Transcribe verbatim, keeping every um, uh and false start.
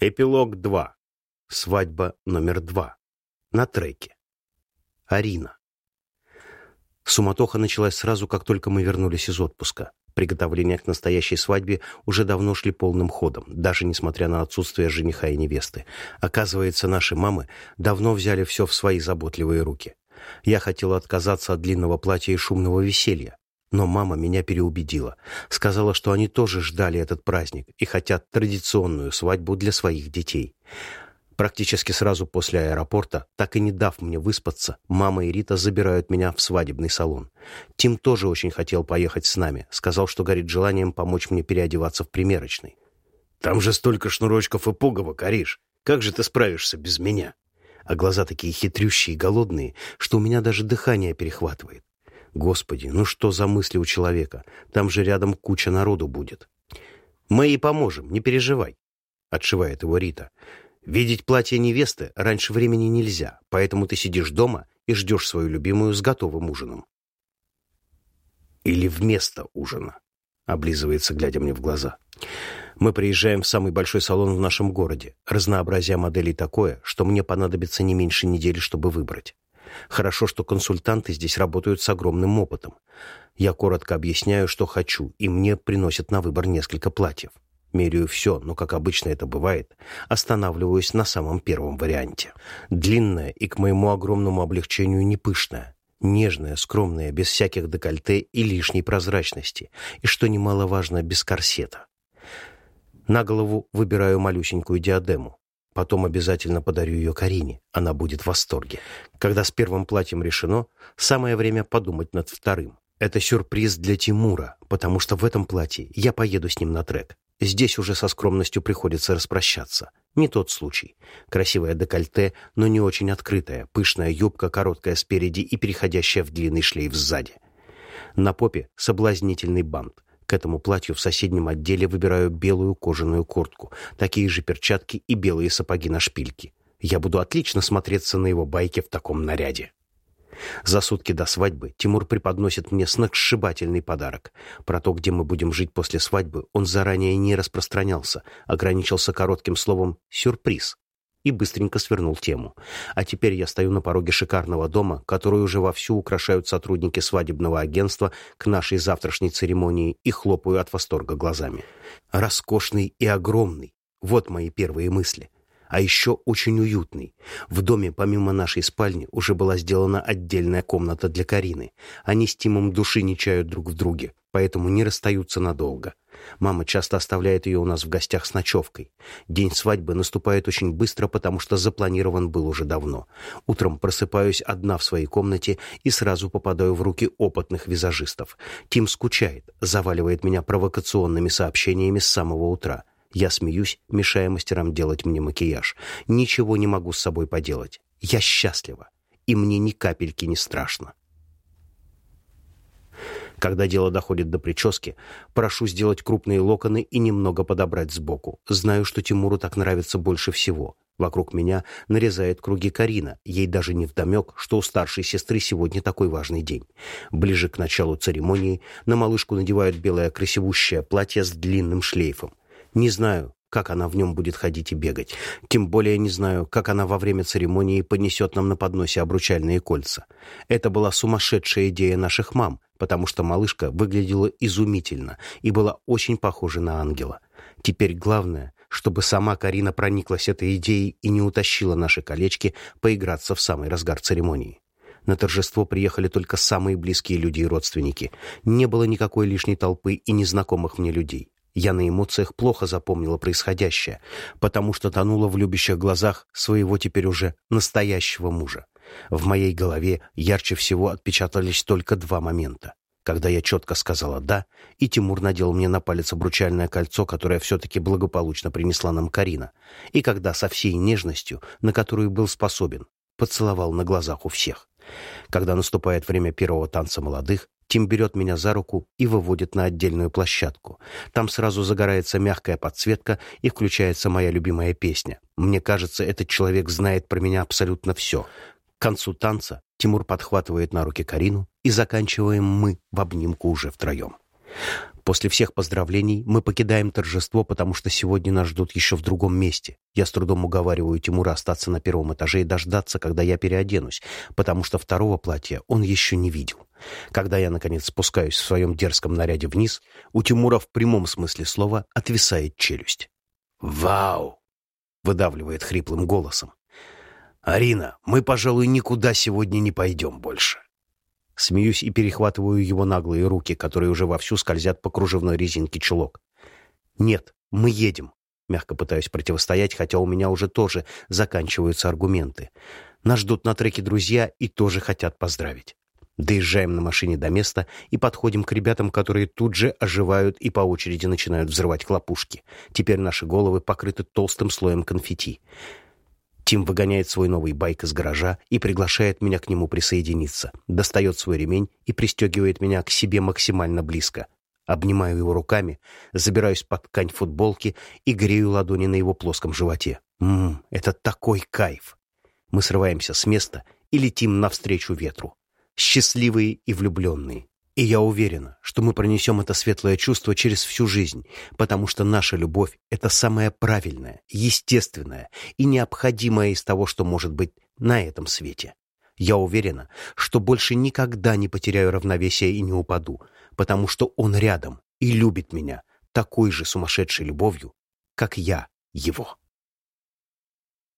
Эпилог два. Свадьба номер два. На треке. Арина. Суматоха началась сразу, как только мы вернулись из отпуска. Приготовления к настоящей свадьбе уже давно шли полным ходом, даже несмотря на отсутствие жениха и невесты. Оказывается, наши мамы давно взяли все в свои заботливые руки. Я хотела отказаться от длинного платья и шумного веселья, но мама меня переубедила. Сказала, что они тоже ждали этот праздник и хотят традиционную свадьбу для своих детей. Практически сразу после аэропорта, так и не дав мне выспаться, мама и Рита забирают меня в свадебный салон. Тим тоже очень хотел поехать с нами. Сказал, что горит желанием помочь мне переодеваться в примерочной. «Там же столько шнурочков и пуговок, Ариш! Как же ты справишься без меня?» А глаза такие хитрющие и голодные, что у меня даже дыхание перехватывает. Господи, ну что за мысли у человека? Там же рядом куча народу будет. «Мы ей поможем, не переживай», — отшивает его Рита. «Видеть платье невесты раньше времени нельзя, поэтому ты сидишь дома и ждешь свою любимую с готовым ужином». «Или вместо ужина», — облизывается, глядя мне в глаза. Мы приезжаем в самый большой салон в нашем городе. Разнообразие моделей такое, что мне понадобится не меньше недели, чтобы выбрать. Хорошо, что консультанты здесь работают с огромным опытом. Я коротко объясняю, что хочу, и мне приносят на выбор несколько платьев. Меряю все, но, как обычно это бывает, останавливаюсь на самом первом варианте. Длинная и, к моему огромному облегчению, не пышная. Нежная, скромная, без всяких декольте и лишней прозрачности. И, что немаловажно, без корсета. На голову выбираю малюсенькую диадему. Потом обязательно подарю ее Карине. Она будет в восторге. Когда с первым платьем решено, самое время подумать над вторым. Это сюрприз для Тимура, потому что в этом платье я поеду с ним на трек. Здесь уже со скромностью приходится распрощаться. Не тот случай. Красивое декольте, но не очень открытая, пышная юбка, короткая спереди и переходящая в длинный шлейф сзади. На попе соблазнительный бант. К этому платью в соседнем отделе выбираю белую кожаную куртку, такие же перчатки и белые сапоги на шпильке. Я буду отлично смотреться на его байке в таком наряде. За сутки до свадьбы Тимур преподносит мне сногсшибательный подарок. Про то, где мы будем жить после свадьбы, он заранее не распространялся, ограничился коротким словом «сюрприз» и быстренько свернул тему. А теперь я стою на пороге шикарного дома, который уже вовсю украшают сотрудники свадебного агентства к нашей завтрашней церемонии, и хлопаю от восторга глазами. Роскошный и огромный. Вот мои первые мысли. А еще очень уютный. В доме помимо нашей спальни уже была сделана отдельная комната для Карины. Они с Тимом души не чают друг в друге, поэтому не расстаются надолго. Мама часто оставляет ее у нас в гостях с ночевкой. День свадьбы наступает очень быстро, потому что запланирован был уже давно. Утром просыпаюсь одна в своей комнате и сразу попадаю в руки опытных визажистов. Тим скучает, заваливает меня провокационными сообщениями с самого утра. Я смеюсь, мешая мастерам делать мне макияж. Ничего не могу с собой поделать. Я счастлива, и мне ни капельки не страшно. Когда дело доходит до прически, прошу сделать крупные локоны и немного подобрать сбоку. Знаю, что Тимуру так нравится больше всего. Вокруг меня нарезает круги Карина. Ей даже невдомек, что у старшей сестры сегодня такой важный день. Ближе к началу церемонии на малышку надевают белое красивущее платье с длинным шлейфом. Не знаю, как она в нем будет ходить и бегать. Тем более не знаю, как она во время церемонии поднесет нам на подносе обручальные кольца. Это была сумасшедшая идея наших мам, потому что малышка выглядела изумительно и была очень похожа на ангела. Теперь главное, чтобы сама Карина прониклась этой идеей и не утащила наши колечки поиграться в самый разгар церемонии. На торжество приехали только самые близкие люди и родственники. Не было никакой лишней толпы и незнакомых мне людей. Я на эмоциях плохо запомнила происходящее, потому что тонула в любящих глазах своего теперь уже настоящего мужа. В моей голове ярче всего отпечатались только два момента. Когда я четко сказала «да», и Тимур надел мне на палец обручальное кольцо, которое все-таки благополучно принесла нам Карина, и когда со всей нежностью, на которую был способен, поцеловал на глазах у всех. Когда наступает время первого танца молодых, Тим берет меня за руку и выводит на отдельную площадку. Там сразу загорается мягкая подсветка и включается моя любимая песня. Мне кажется, этот человек знает про меня абсолютно все. К концу танца Тимур подхватывает на руки Карину, и заканчиваем мы в обнимку уже втроем. После всех поздравлений мы покидаем торжество, потому что сегодня нас ждут еще в другом месте. Я с трудом уговариваю Тимура остаться на первом этаже и дождаться, когда я переоденусь, потому что второго платья он еще не видел. Когда я, наконец, спускаюсь в своем дерзком наряде вниз, у Тимура в прямом смысле слова отвисает челюсть. «Вау!» — выдавливает хриплым голосом. «Арина, мы, пожалуй, никуда сегодня не пойдем больше». Смеюсь и перехватываю его наглые руки, которые уже вовсю скользят по кружевной резинке чулок. «Нет, мы едем», — мягко пытаюсь противостоять, хотя у меня уже тоже заканчиваются аргументы. Нас ждут на треке друзья и тоже хотят поздравить. Доезжаем на машине до места и подходим к ребятам, которые тут же оживают и по очереди начинают взрывать хлопушки. Теперь наши головы покрыты толстым слоем конфетти. Тим выгоняет свой новый байк из гаража и приглашает меня к нему присоединиться. Достает свой ремень и пристегивает меня к себе максимально близко. Обнимаю его руками, забираюсь под ткань футболки и грею ладони на его плоском животе. Ммм, это такой кайф! Мы срываемся с места и летим навстречу ветру. Счастливые и влюбленные. И я уверена, что мы пронесем это светлое чувство через всю жизнь, потому что наша любовь — это самое правильное, естественное и необходимое из того, что может быть на этом свете. Я уверена, что больше никогда не потеряю равновесие и не упаду, потому что он рядом и любит меня такой же сумасшедшей любовью, как я его.